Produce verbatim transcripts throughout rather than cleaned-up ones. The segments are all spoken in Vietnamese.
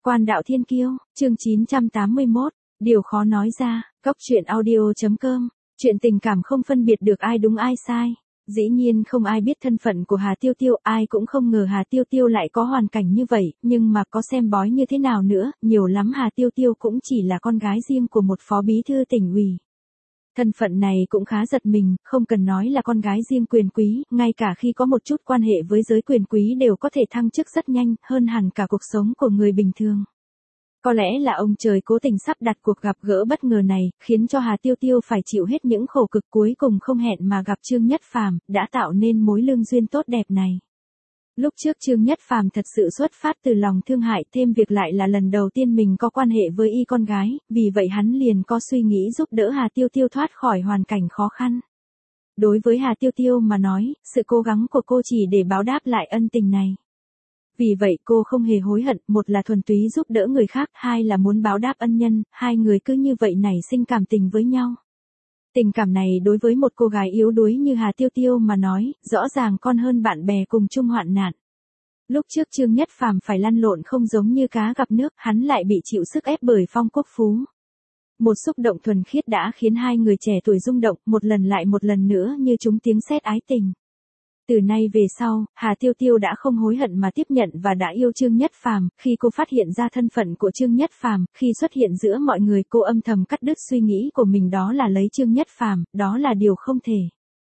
Quan đạo thiên kiêu, chương chín trăm tám mươi mốt, điều khó nói ra, góc truyện audio.com, chuyện tình cảm không phân biệt được ai đúng ai sai. Dĩ nhiên không ai biết thân phận của Hà Tiêu Tiêu, ai cũng không ngờ Hà Tiêu Tiêu lại có hoàn cảnh như vậy, nhưng mà có xem bói như thế nào nữa, nhiều lắm Hà Tiêu Tiêu cũng chỉ là con gái riêng của một phó bí thư tỉnh ủy. Thân phận này cũng khá giật mình, không cần nói là con gái riêng quyền quý, ngay cả khi có một chút quan hệ với giới quyền quý đều có thể thăng chức rất nhanh, hơn hẳn cả cuộc sống của người bình thường. Có lẽ là ông trời cố tình sắp đặt cuộc gặp gỡ bất ngờ này, khiến cho Hà Tiêu Tiêu phải chịu hết những khổ cực cuối cùng không hẹn mà gặp Trương Nhất Phàm, đã tạo nên mối lương duyên tốt đẹp này. Lúc trước Trương Nhất Phàm thật sự xuất phát từ lòng thương hại, thêm việc lại là lần đầu tiên mình có quan hệ với y con gái, vì vậy hắn liền có suy nghĩ giúp đỡ Hà Tiêu Tiêu thoát khỏi hoàn cảnh khó khăn. Đối với Hà Tiêu Tiêu mà nói, sự cố gắng của cô chỉ để báo đáp lại ân tình này. Vì vậy cô không hề hối hận, một là thuần túy giúp đỡ người khác, hai là muốn báo đáp ân nhân, hai người cứ như vậy nảy sinh cảm tình với nhau. Tình cảm này đối với một cô gái yếu đuối như Hà Tiêu Tiêu mà nói, rõ ràng còn hơn bạn bè cùng chung hoạn nạn. Lúc trước Trương Nhất Phàm phải lăn lộn không giống như cá gặp nước, hắn lại bị chịu sức ép bởi Phong Quốc Phú. Một xúc động thuần khiết đã khiến hai người trẻ tuổi rung động, một lần lại một lần nữa như trúng tiếng sét ái tình. Từ nay về sau, Hà Tiêu Tiêu đã không hối hận mà tiếp nhận và đã yêu Trương Nhất Phàm. Khi cô phát hiện ra thân phận của Trương Nhất Phàm, khi xuất hiện giữa mọi người, cô âm thầm cắt đứt suy nghĩ của mình, đó là lấy Trương Nhất Phàm, đó là điều không thể.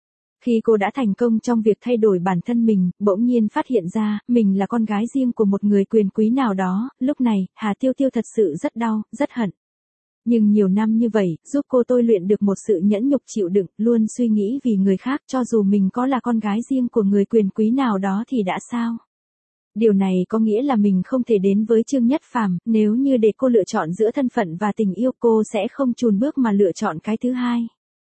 Khi cô đã thành công trong việc thay đổi bản thân mình, bỗng nhiên phát hiện ra, mình là con gái riêng của một người quyền quý nào đó, lúc này, Hà Tiêu Tiêu thật sự rất đau, rất hận. Nhưng nhiều năm như vậy, giúp cô tôi luyện được một sự nhẫn nhục chịu đựng, luôn suy nghĩ vì người khác, cho dù mình có là con gái riêng của người quyền quý nào đó thì đã sao? Điều này có nghĩa là mình không thể đến với Trương Nhất Phàm, nếu như để cô lựa chọn giữa thân phận và tình yêu, cô sẽ không chùn bước mà lựa chọn cái thứ hai.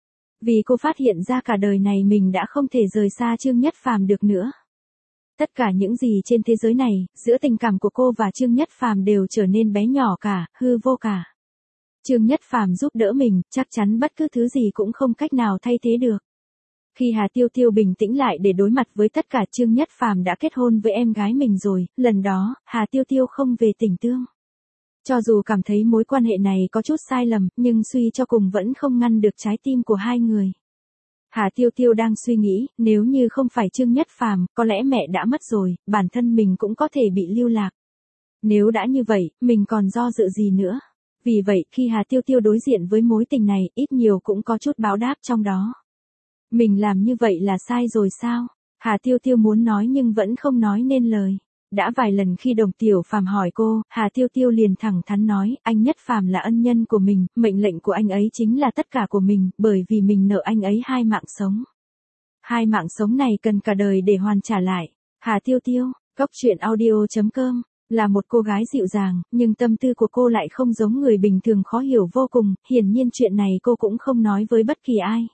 Vì cô phát hiện ra cả đời này mình đã không thể rời xa Trương Nhất Phàm được nữa. Tất cả những gì trên thế giới này, giữa tình cảm của cô và Trương Nhất Phàm đều trở nên bé nhỏ cả, hư vô cả. Trương Nhất Phàm giúp đỡ mình, chắc chắn bất cứ thứ gì cũng không cách nào thay thế được. Khi Hà Tiêu Tiêu bình tĩnh lại để đối mặt với tất cả, Trương Nhất Phàm đã kết hôn với em gái mình rồi, lần đó, Hà Tiêu Tiêu không về tình tương. Cho dù cảm thấy mối quan hệ này có chút sai lầm, nhưng suy cho cùng vẫn không ngăn được trái tim của hai người. Hà Tiêu Tiêu đang suy nghĩ, nếu như không phải Trương Nhất Phàm, có lẽ mẹ đã mất rồi, bản thân mình cũng có thể bị lưu lạc. Nếu đã như vậy, mình còn do dự gì nữa? Vì vậy, khi Hà Tiêu Tiêu đối diện với mối tình này, ít nhiều cũng có chút báo đáp trong đó. Mình làm như vậy là sai rồi sao? Hà Tiêu Tiêu muốn nói nhưng vẫn không nói nên lời. Đã vài lần khi Đồng Tiểu Phàm hỏi cô, Hà Tiêu Tiêu liền thẳng thắn nói, anh Nhất Phàm là ân nhân của mình, mệnh lệnh của anh ấy chính là tất cả của mình, bởi vì mình nợ anh ấy hai mạng sống. Hai mạng sống này cần cả đời để hoàn trả lại. Hà Tiêu Tiêu, góc truyện audio.com. Là một cô gái dịu dàng, nhưng tâm tư của cô lại không giống người bình thường, khó hiểu vô cùng, hiển nhiên chuyện này cô cũng không nói với bất kỳ ai.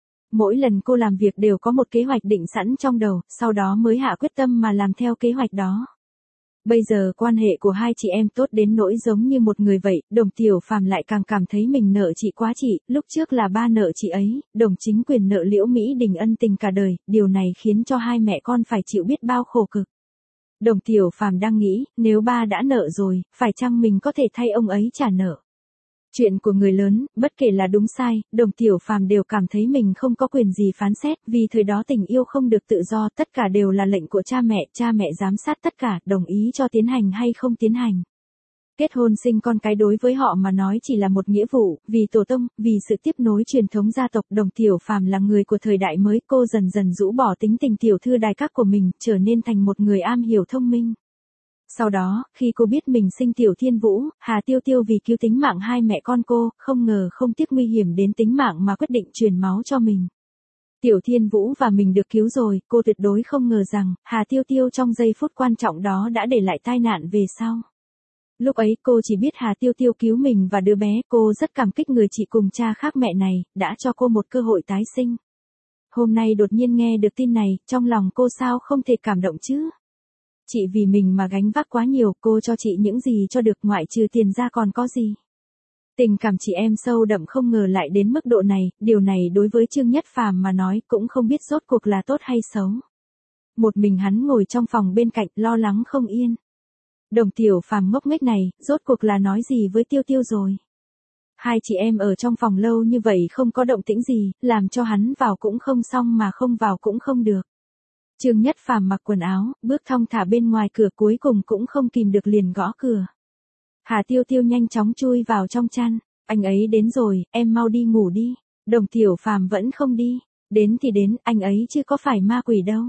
Mỗi lần cô làm việc đều có một kế hoạch định sẵn trong đầu, sau đó mới hạ quyết tâm mà làm theo kế hoạch đó. Bây giờ quan hệ của hai chị em tốt đến nỗi giống như một người vậy, Đồng Tiểu Phàm lại càng cảm thấy mình nợ chị quá chị, lúc trước là ba nợ chị ấy, Đồng Chính Quyền nợ Liễu Mỹ Đình ân tình cả đời, điều này khiến cho hai mẹ con phải chịu biết bao khổ cực. Đồng Tiểu Phàm đang nghĩ, nếu ba đã nợ rồi, phải chăng mình có thể thay ông ấy trả nợ? Chuyện của người lớn, bất kể là đúng sai, Đồng Tiểu Phàm đều cảm thấy mình không có quyền gì phán xét, vì thời đó tình yêu không được tự do, tất cả đều là lệnh của cha mẹ, cha mẹ giám sát tất cả, đồng ý cho tiến hành hay không tiến hành. Kết hôn sinh con cái đối với họ mà nói chỉ là một nghĩa vụ, vì tổ tông, vì sự tiếp nối truyền thống gia tộc. Đồng Tiểu Phàm là người của thời đại mới, cô dần dần rũ bỏ tính tình tiểu thư đài các của mình, trở nên thành một người am hiểu thông minh. Sau đó, khi cô biết mình sinh Tiểu Thiên Vũ, Hà Tiêu Tiêu vì cứu tính mạng hai mẹ con cô, không ngờ không tiếc nguy hiểm đến tính mạng mà quyết định truyền máu cho mình. Tiểu Thiên Vũ và mình được cứu rồi, cô tuyệt đối không ngờ rằng, Hà Tiêu Tiêu trong giây phút quan trọng đó đã để lại tai nạn về sau. Lúc ấy cô chỉ biết Hà Tiêu Tiêu cứu mình và đứa bé, cô rất cảm kích người chị cùng cha khác mẹ này, đã cho cô một cơ hội tái sinh. Hôm nay đột nhiên nghe được tin này, trong lòng cô sao không thể cảm động chứ? Chị vì mình mà gánh vác quá nhiều, cô cho chị những gì cho được, ngoại trừ tiền ra còn có gì? Tình cảm chị em sâu đậm không ngờ lại đến mức độ này, điều này đối với Trương Nhất Phàm mà nói cũng không biết rốt cuộc là tốt hay xấu. Một mình hắn ngồi trong phòng bên cạnh lo lắng không yên. Đồng Tiểu Phàm ngốc nghếch này, rốt cuộc là nói gì với Tiêu Tiêu rồi? Hai chị em ở trong phòng lâu như vậy không có động tĩnh gì, làm cho hắn vào cũng không xong mà không vào cũng không được. Trương Nhất Phàm mặc quần áo, bước thong thả bên ngoài cửa, cuối cùng cũng không kìm được liền gõ cửa. Hà Tiêu Tiêu nhanh chóng chui vào trong chăn, anh ấy đến rồi, em mau đi ngủ đi. Đồng Tiểu Phàm vẫn không đi, đến thì đến, anh ấy chứ có phải ma quỷ đâu.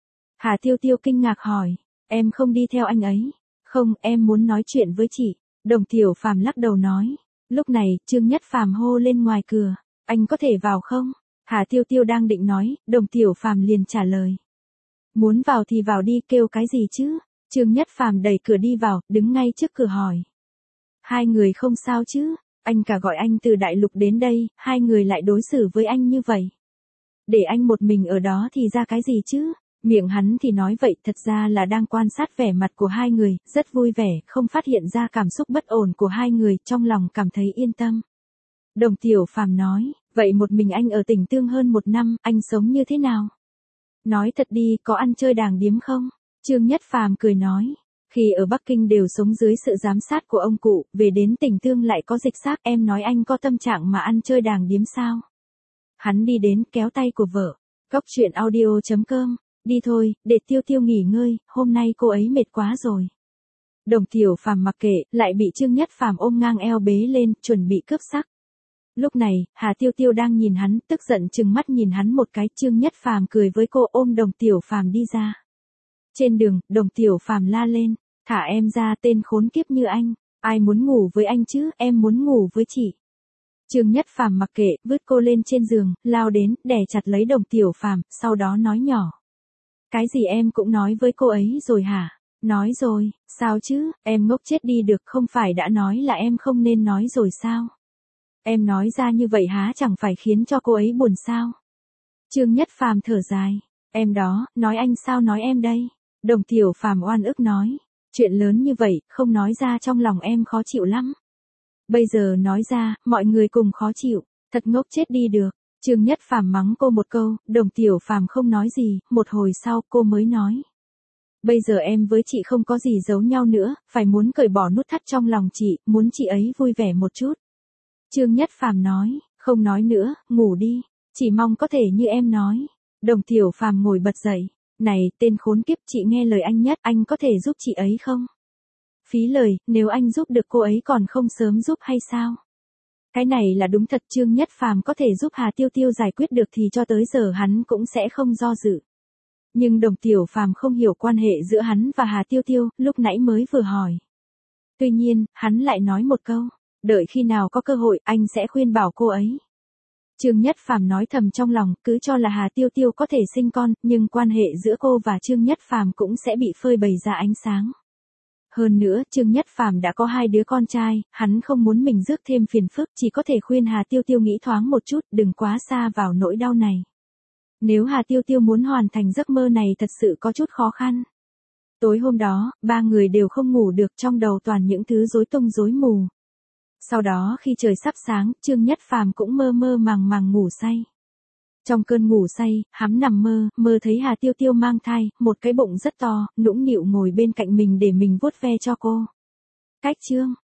Hà Tiêu Tiêu kinh ngạc hỏi, em không đi theo anh ấy. Không, em muốn nói chuyện với chị. Đồng Tiểu Phàm lắc đầu nói. Lúc này, Trương Nhất Phàm hô lên ngoài cửa, anh có thể vào không? Hà Tiêu Tiêu đang định nói, Đồng Tiểu Phàm liền trả lời. Muốn vào thì vào đi, kêu cái gì chứ? Trương Nhất Phàm đẩy cửa đi vào, đứng ngay trước cửa hỏi. Hai người không sao chứ? Anh cả gọi anh từ đại lục đến đây, hai người lại đối xử với anh như vậy. Để anh một mình ở đó thì ra cái gì chứ? Miệng hắn thì nói vậy, thật ra là đang quan sát vẻ mặt của hai người, rất vui vẻ, không phát hiện ra cảm xúc bất ổn của hai người, trong lòng cảm thấy yên tâm. Đồng Tiểu Phàm nói, vậy một mình anh ở Tỉnh Tương hơn một năm, anh sống như thế nào? Nói thật đi, có ăn chơi đàng điếm không? Trương Nhất Phàm cười nói, khi ở Bắc Kinh đều sống dưới sự giám sát của ông cụ, về đến Tỉnh Tương lại có dịch xác, em nói anh có tâm trạng mà ăn chơi đàng điếm sao? Hắn đi đến, kéo tay của vợ. Góc truyện audio chấm com. Đi thôi, để Tiêu Tiêu nghỉ ngơi, hôm nay cô ấy mệt quá rồi. Đồng Tiểu Phàm mặc kệ, lại bị Trương Nhất Phàm ôm ngang eo bế lên, chuẩn bị cướp sắc. Lúc này, Hà Tiêu Tiêu đang nhìn hắn, tức giận trừng mắt nhìn hắn một cái, Trương Nhất Phàm cười với cô, ôm Đồng Tiểu Phàm đi ra. Trên đường, Đồng Tiểu Phàm la lên, thả em ra, tên khốn kiếp như anh, ai muốn ngủ với anh chứ, em muốn ngủ với chị. Trương Nhất Phàm mặc kệ, vứt cô lên trên giường, lao đến, đè chặt lấy Đồng Tiểu Phàm, sau đó nói nhỏ. Cái gì em cũng nói với cô ấy rồi hả? Nói rồi, sao chứ, em ngốc chết đi được, không phải đã nói là em không nên nói rồi sao? Em nói ra như vậy há chẳng phải khiến cho cô ấy buồn sao? Trương Nhất Phàm thở dài, em đó, nói anh sao nói em đây? Đồng Tiểu Phàm oan ức nói, chuyện lớn như vậy, không nói ra trong lòng em khó chịu lắm. Bây giờ nói ra, mọi người cùng khó chịu, thật ngốc chết đi được. Trương Nhất Phàm mắng cô một câu, Đồng Tiểu Phàm không nói gì, một hồi sau cô mới nói. Bây giờ em với chị không có gì giấu nhau nữa, phải muốn cởi bỏ nút thắt trong lòng chị, muốn chị ấy vui vẻ một chút. Trương Nhất Phàm nói, không nói nữa, ngủ đi, chỉ mong có thể như em nói. Đồng Tiểu Phàm ngồi bật dậy, này, tên khốn kiếp, chị nghe lời anh nhất, anh có thể giúp chị ấy không? Phí lời, nếu anh giúp được cô ấy còn không sớm giúp hay sao? Cái này là đúng thật, Trương Nhất Phàm có thể giúp Hà Tiêu Tiêu giải quyết được thì cho tới giờ hắn cũng sẽ không do dự. Nhưng Đồng Tiểu Phàm không hiểu quan hệ giữa hắn và Hà Tiêu Tiêu, lúc nãy mới vừa hỏi. Tuy nhiên, hắn lại nói một câu, đợi khi nào có cơ hội anh sẽ khuyên bảo cô ấy. Trương Nhất Phàm nói thầm trong lòng, cứ cho là Hà Tiêu Tiêu có thể sinh con, nhưng quan hệ giữa cô và Trương Nhất Phàm cũng sẽ bị phơi bày ra ánh sáng. Hơn nữa, Trương Nhất Phàm đã có hai đứa con trai, hắn không muốn mình rước thêm phiền phức, chỉ có thể khuyên Hà Tiêu Tiêu nghĩ thoáng một chút, đừng quá xa vào nỗi đau này. Nếu Hà Tiêu Tiêu muốn hoàn thành giấc mơ này thật sự có chút khó khăn. Tối hôm đó, ba người đều không ngủ được, trong đầu toàn những thứ rối tung rối mù. Sau đó khi trời sắp sáng, Trương Nhất Phàm cũng mơ mơ màng màng ngủ say. Trong cơn ngủ say, hắn nằm mơ, mơ thấy Hà Tiêu Tiêu mang thai, một cái bụng rất to, nũng nịu ngồi bên cạnh mình để mình vuốt ve cho cô. Cách chương